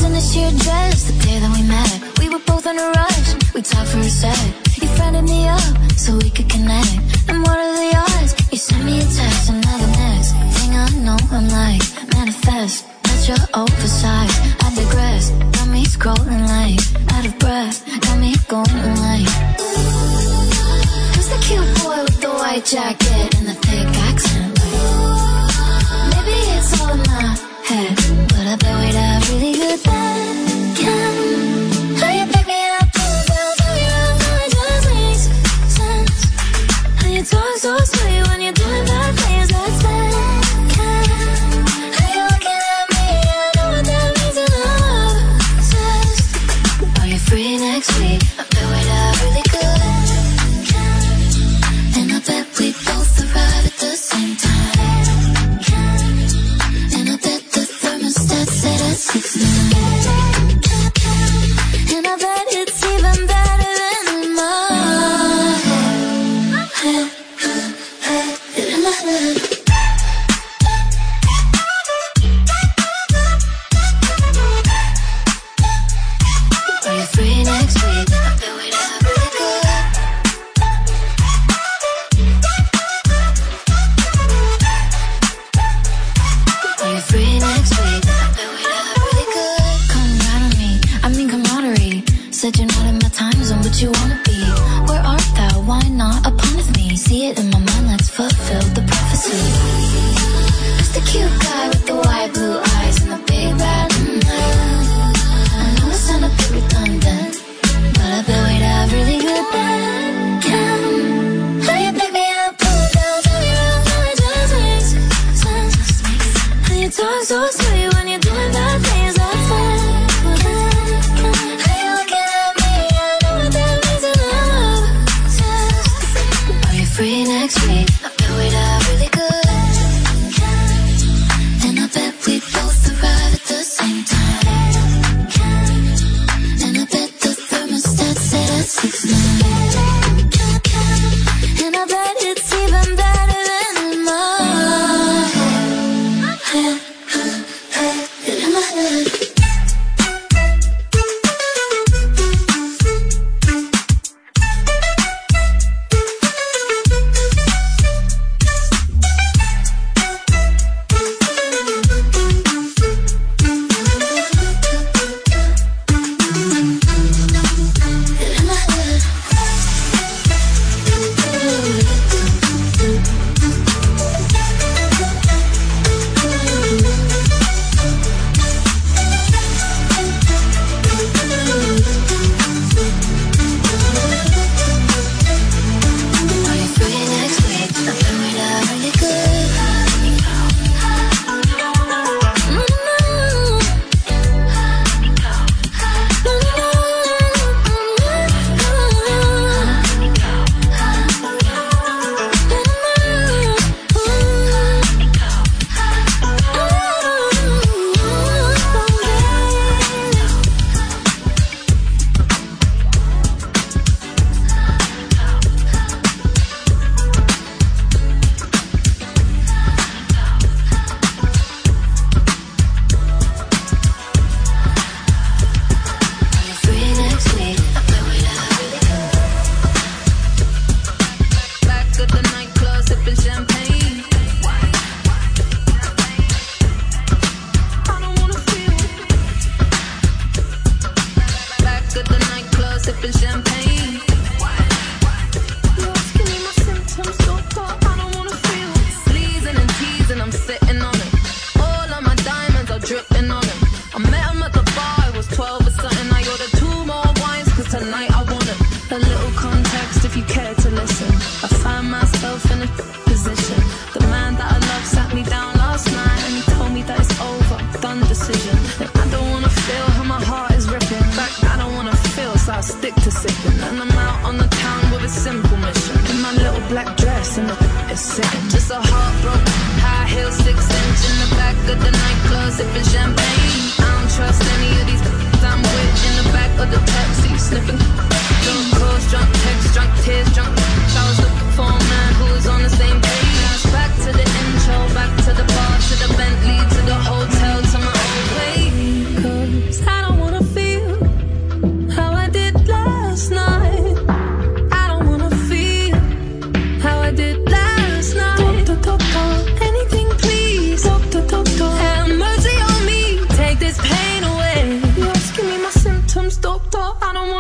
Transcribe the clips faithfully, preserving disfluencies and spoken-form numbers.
in this sheer dress the day that we met. We were both in a rush, we talked for a sec. You friended me up so we could connect. And what are the odds? You sent me a text, and now the next thing I know I'm like, manifest. That's your oversized, I digress. Got me scrolling like, out of breath. Got me going like, who's the cute boy with the white jacket and the thick accent? Like, maybe it's all in my head, but I bet we'd have really good then. Can how you pick me up, pull down, tell me around, how it just makes sense. How you talk so sweet when you're doing bad things, that's then. Can how you looking at me, I know what that means in love. Obsessed. Are you free next week? I bet we'd have really good. And I bet we both arrive at the same time. And I bet the thermostat set at six nine. And I bet it's even better than in my head. In my head. Are you free next week? I bet we'd have really good. Are you free next week? I bet we'd have really good. Come right on me, I mean camaraderie. Said you're not in my time zone, but you wanna be. Where art thou? Why not upon with me? See it in my mind, let's fulfill the prophecy. Who's the cute guy with the white blue eyes and the big bad mm-hmm. I know it sound a bit redundant, but I bet we'd have really good then. Can how you pick me up, pull down, tell me around, how it just makes sense. How you talk so sweet when you're doing bad things, that's fine. How you looking at me, I know what that means in love. Obsessed. Are you free next week? I bet we'd have really good. And I bet we both arrive at the same time. And I bet the thermostat set at six nine. And I bet it's even better than in my head. In my head. Sniffing, drunk calls, drunk texts, drunk tears, drunk showers, looking for a man who is on the same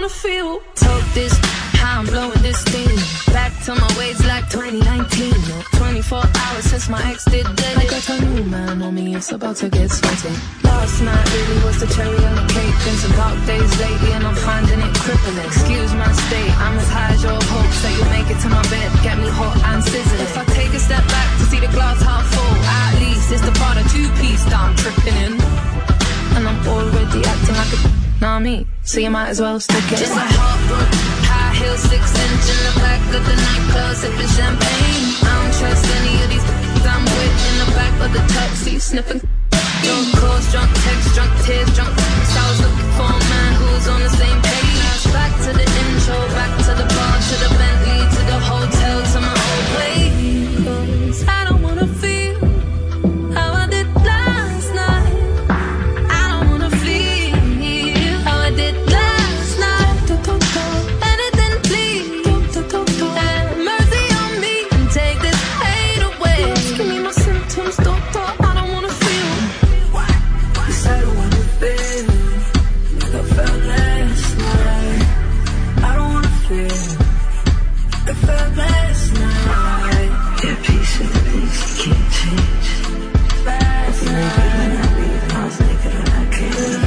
feel. Told this, how I'm blowing this steam. Back to my ways like twenty nineteen. twenty-four hours since my ex did dead. I got a new man on me, it's about to get sweaty. Last night really was the cherry on the cake. Been some dark days lately and I'm finding it crippling. Excuse my state, I'm as high as your hopes that you'll make it to my bed, get me hot and sizzling. If I take a step back to see the glass half full, at least it's the part of two-piece that I'm tripping in. And I'm already acting like a know me, so you might as well stick it. Just a heartbroken, high heel, six inch in the back of the nightclub, sipping champagne. I don't trust any of these I'm with in the back of the taxi, sniffing. Drunk calls, drunk texts, drunk tears, drunk texts. I was looking for a man who was on the same page. Back to the intro, back to the bar, to the Bentley, to the hotel, to my old place. 'Cause I don't wanna feel how I did last night. I don't wanna feel how I did last night. Anything please, have mercy on me and take this pain away. Give me my symptoms, doctor, I don't wanna feel. Cause I don't wanna feel like I felt last night. I don't wanna feel like I felt last night. Yeah, peace with the things you can't change. Last night I was naked and I can't.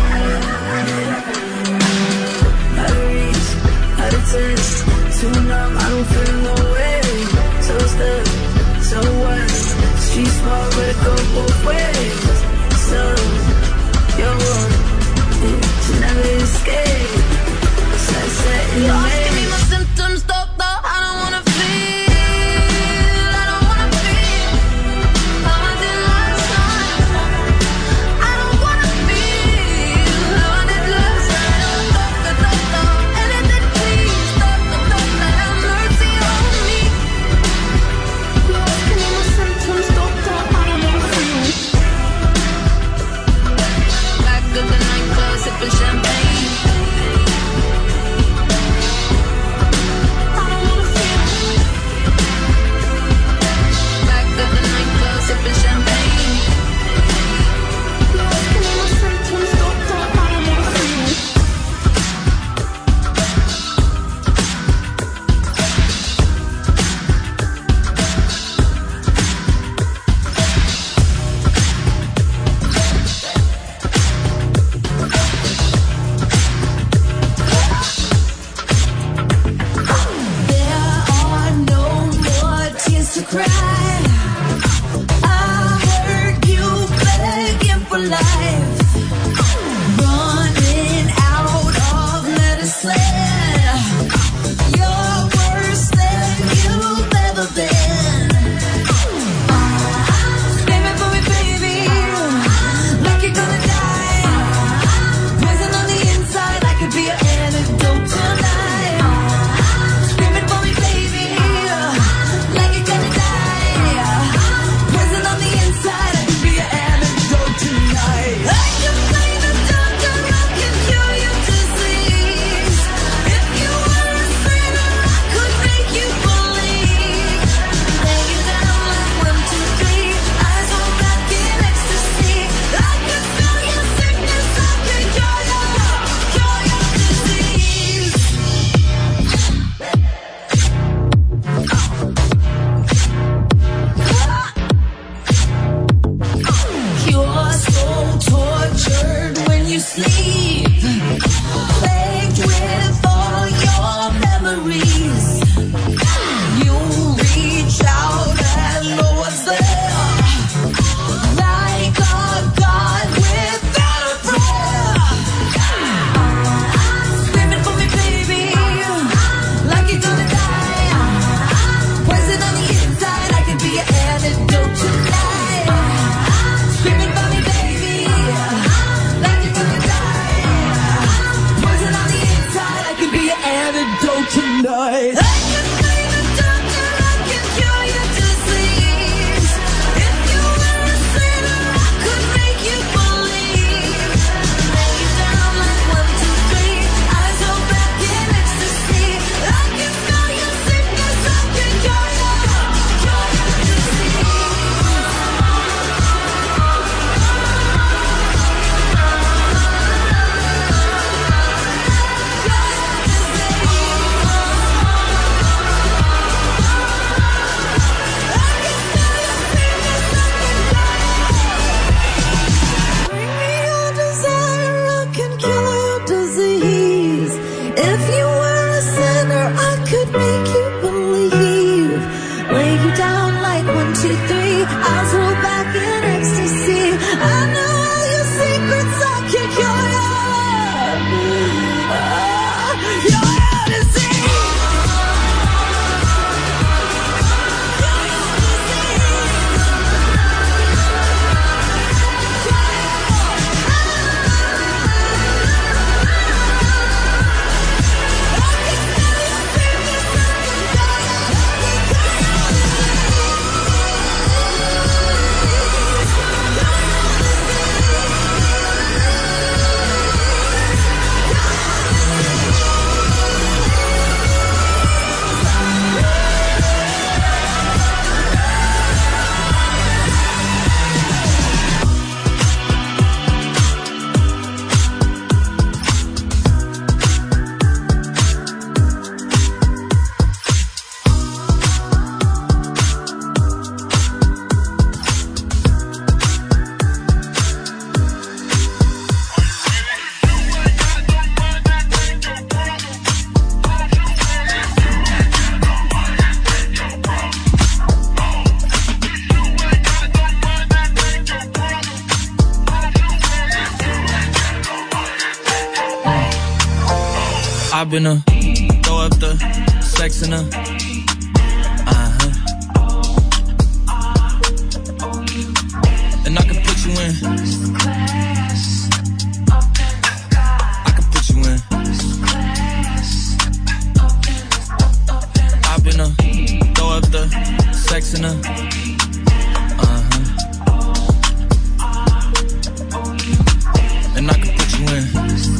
Out of reach, out of touch, too numb, I don't feel no way. So stuck, so what? Street smart, but it go both ways. So, yo, you never escape. Sunset in the maze. Give me my symptoms, doctor, I don't wanna feel. I don't wanna feel how I did last night. I don't wanna feel how I did last night. Doctor, doctor, anything please. Doctor, doctor, have mercy on me. Give me my symptoms, doctor, I don't wanna feel. Back of the nightclub, sipping champagne. I don't wanna feel. Back of the nightclub, sipping champagne. Give me my symptoms, doctor, I don't wanna feel. There are no more tears to cry. I heard you begging for life, running out of medicine. You're worse than you've ever been. Screaming for me, baby, like you're gonna die. Poison on the inside, I could be an antidote tonight. Screaming for me, baby, like you're gonna die. Poison on the inside, I could be an antidote tonight. I can find a doctor who can cure your disease. If you were a sinner, I could make you believe. Lay you down like one, two, three, eyes on back in ecstasy. I could feel your sickness, I could cure your, cure your disease. You're so tortured when you sleep, plagued with all your memories. You reach out and no one's there, like a god without a prayer. Screaming for me, baby, like you're gonna die. Poison on the inside, I could be an antidote tonight. Screaming for me, baby, like you're gonna die. I've been a throw up the sex in a uh-huh. And I can put you in. I can put you in. I've been a throw up the sex in a uh-huh. And I can put you in.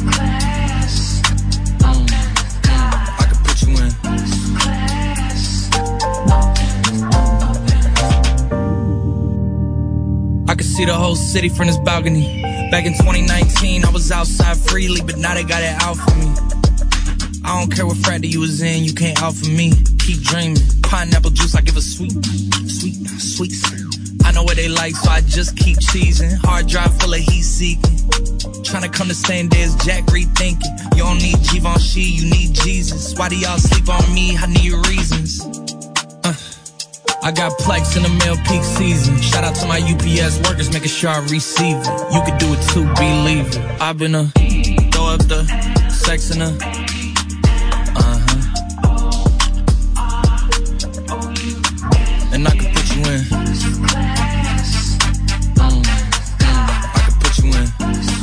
I could see the whole city from this balcony. Back in twenty nineteen, I was outside freely, but now they got it out for me. I don't care what frat you was in, you can't out for me. Keep dreaming, pineapple juice, I give a sweet, sweet, sweet. I know what they like, so I just keep cheesing. Hard drive full of heat seeking. Tryna come the same day as Jack, rethinking. You don't need Givenchy, you need Jesus. Why do y'all sleep on me? I need reasons. Uh. I got Plex in the mail peak season. Shout out to my U P S workers, making sure I receive it. You could do it too, believe it. I've been a throw up the sex in a uh-huh. And I can put you in. Mm, mm, I can put you in.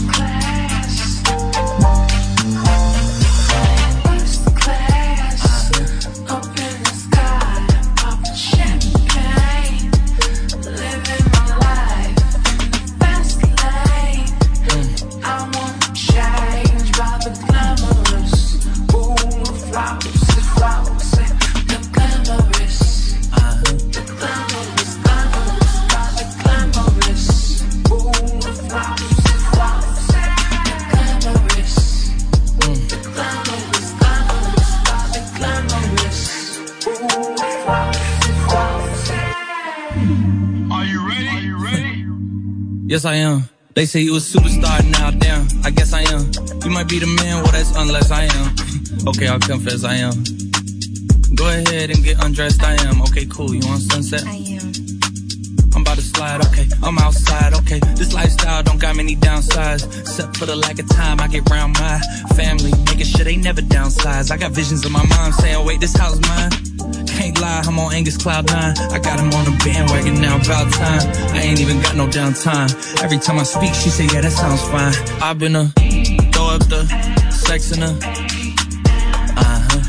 Yes, I am. They say you a superstar now, damn, I guess I am. You might be the man, well, that's unless I am. Okay, I'll confess I am. Go ahead and get undressed, I am. Okay, cool, you want sunset? I am. I'm about to slide, okay, I'm outside, okay. This lifestyle don't got many downsides. Except for the lack of time I get around my family, making sure they never downsize. I got visions of my mom saying, wait, this house mine? Can't lie, I'm on Angus Cloud nine. I got him on the bandwagon now, about time. I ain't even got no downtime. Every time I speak, she say, yeah, that sounds fine. I've been a throw up the sex in a uh-huh.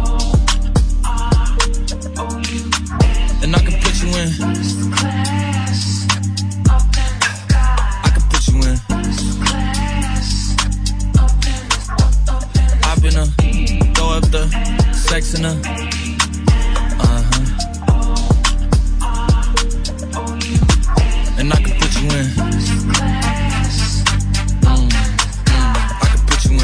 And I can put you in. I can put you in. I've been a throw up the sex in a and I can put you in. Mm, mm, I can put you in.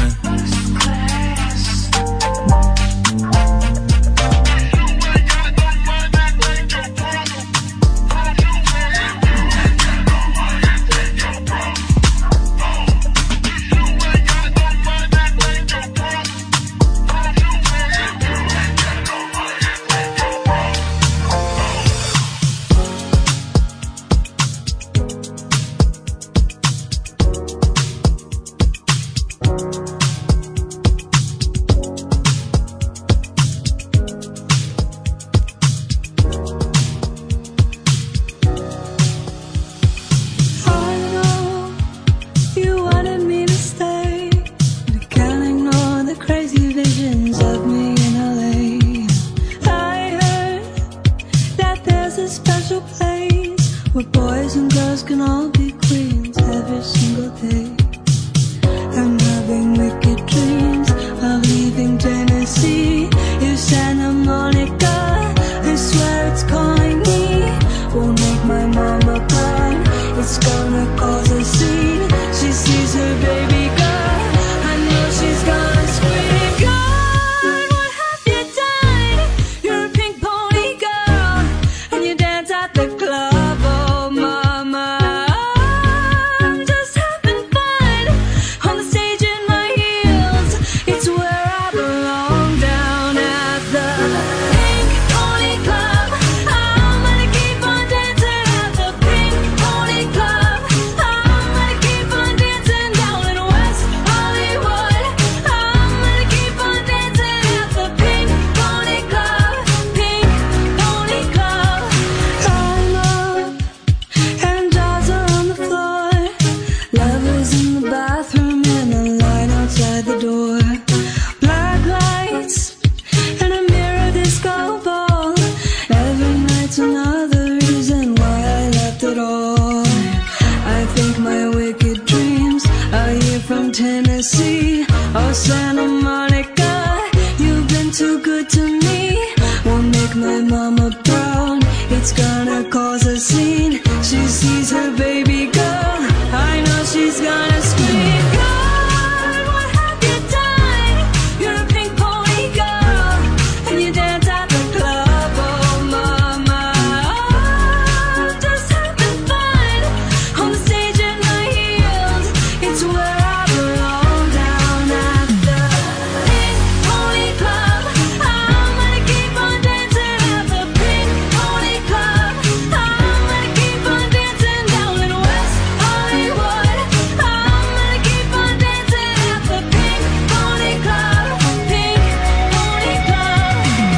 Oh, Santa Monica, you've been too good to me. Won't make my mama proud. It's gonna cause a scene. She sees her baby girl. I know she's gonna scream. God, what have you done? You're a pink pony girl, and you dance at the club. Oh, mama, oh, just having fun on the stage in high heels. It's where I belong, down at the Pink Pony Club. I'm gonna keep on dancing at the Pink Pony Club. I'm gonna keep on dancing down in West Hollywood. I'm gonna keep on dancing at the Pink Pony Club. Pink Pony Club.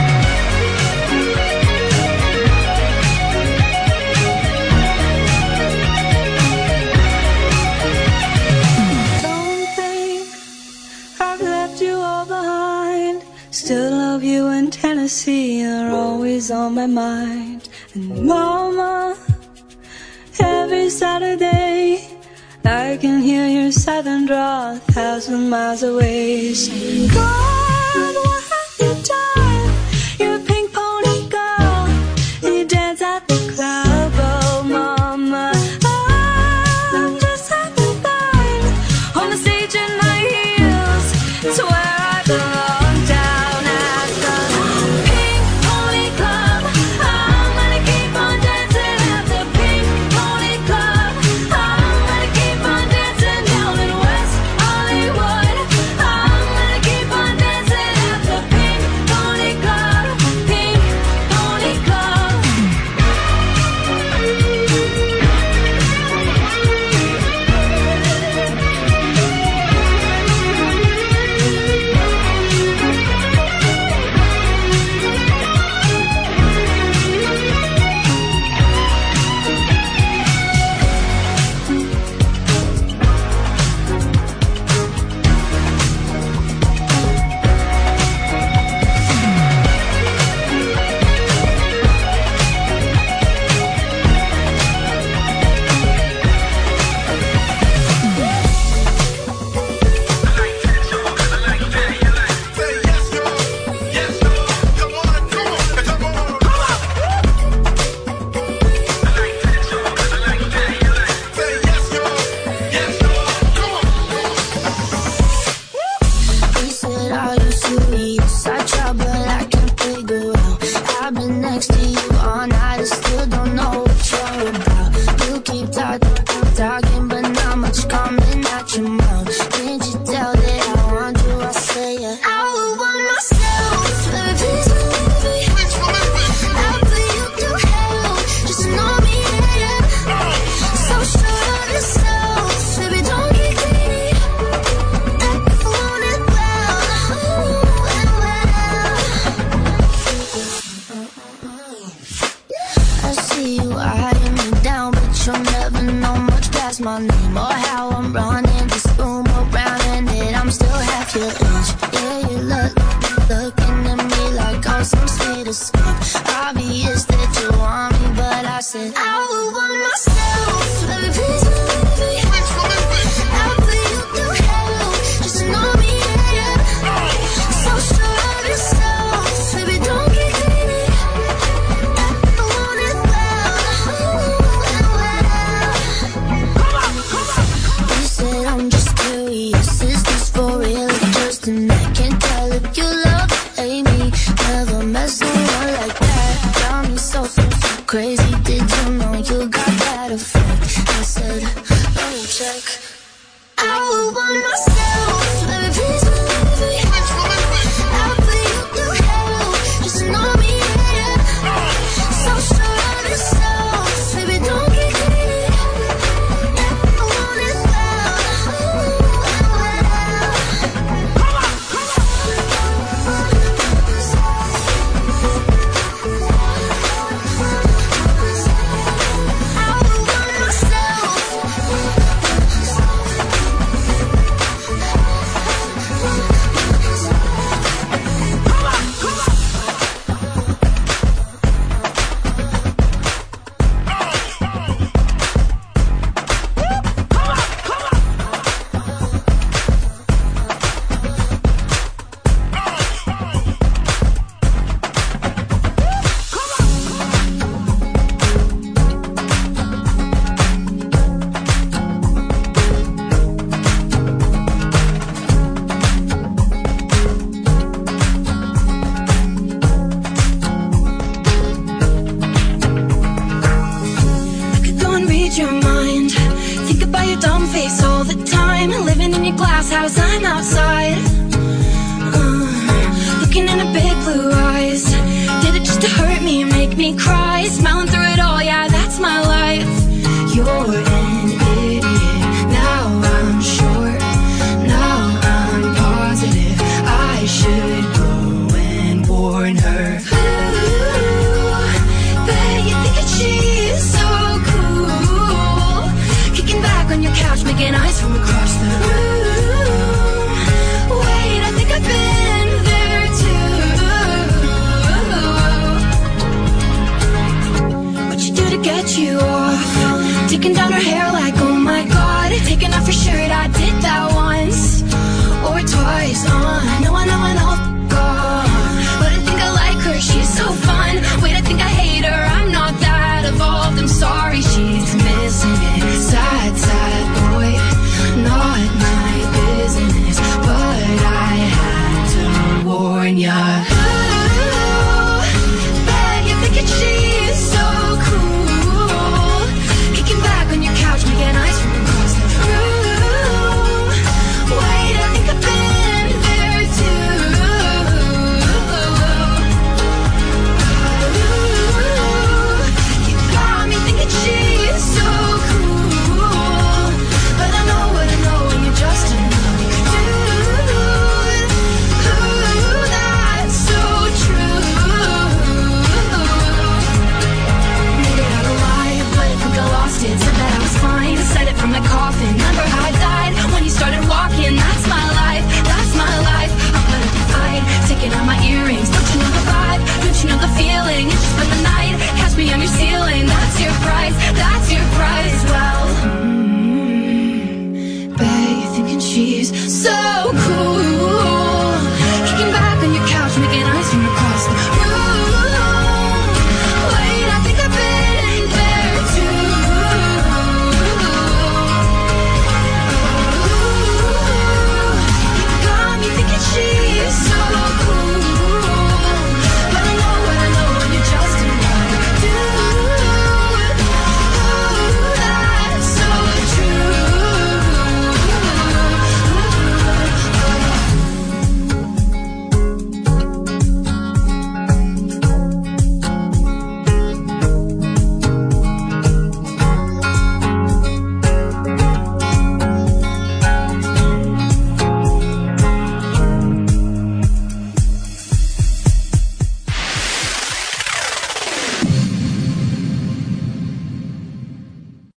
Don't think I've left you all behind. Still love you in Tennessee. You're always on my mind. And mama, every Saturday I can hear your southern drawl a thousand miles away. Say, God, what have you done? You're a pink pony girl, and you dance at the club. Oh, mama, I'm just having fun on the stage in high heels. It's where I belong, down at the Pink Pony Club. I'm gonna keep on dancing at the Pink Pony Club. I'm gonna keep on dancing down in West Hollywood. I'm gonna keep on dancing at the Pink Pony Club. Pink Pony Club. He said, are you serious? I try, but I can't figure out. I've been next to you all night, I still don't know what you're about. You keep talking, talking, but not much coming out your mouth. Can't you tell that I want you? I say it. I would want myself, baby, please believe me. I'll put you through hell, just to know me, yeah. So sure of yourself, baby, don't get greedy. I want it well, well, well. I see you eyeing me down, but you'll never know much past my name or how I'm running this room around, and that I'm still half your age. Yeah, you look, looking at me like I'm some sweet escape. Obvious that you want me, but I said I would want myself, baby, please believe me. I'll put you through hell, just to know me, yeah. So sure of yourself, baby, don't get greedy. I want it well, well, well. You said I'm just curious, is this for real or just make me cry, smiling through it all, yeah, that's my life. You're an idiot, now I'm sure, now I'm positive I should go and warn her. Ooh, bet you think that she's so cool, kicking back on your couch, making eyes from across the room. Wait, I think I've been there too. What'd you do to get you off? Taking down her hair like, oh my god. Taking off her shirt, I did that once or twice. uh, I know, I know, I know, f*** off. But I think I like her, she's so fun. Wait, I think I hate her, I'm not that evolved. I'm sorry, she's missing it. Sad, sad boy, not my business, but I had to warn ya. Ooh, bet you're thinking she's so cool, kicking back on your couch, making eyes from across the room. Wait, I think I've been there too. Ooh, you got me thinking she's so cool, but I know what I know, and you just don't know what you do. Ooh, that's so true. Made it out alive, but I think I lost it. Said that I was fine, said it from the coffin. Remember how I died when you started walking? That's my life, that's my life. I put up a fight, taking out my earrings. Don't you know the vibe? Don't you know the feeling? It's just spend the night, catch me on your ceiling. That's your price, that's your price. Well, mm, bet you're thinking she's so cool.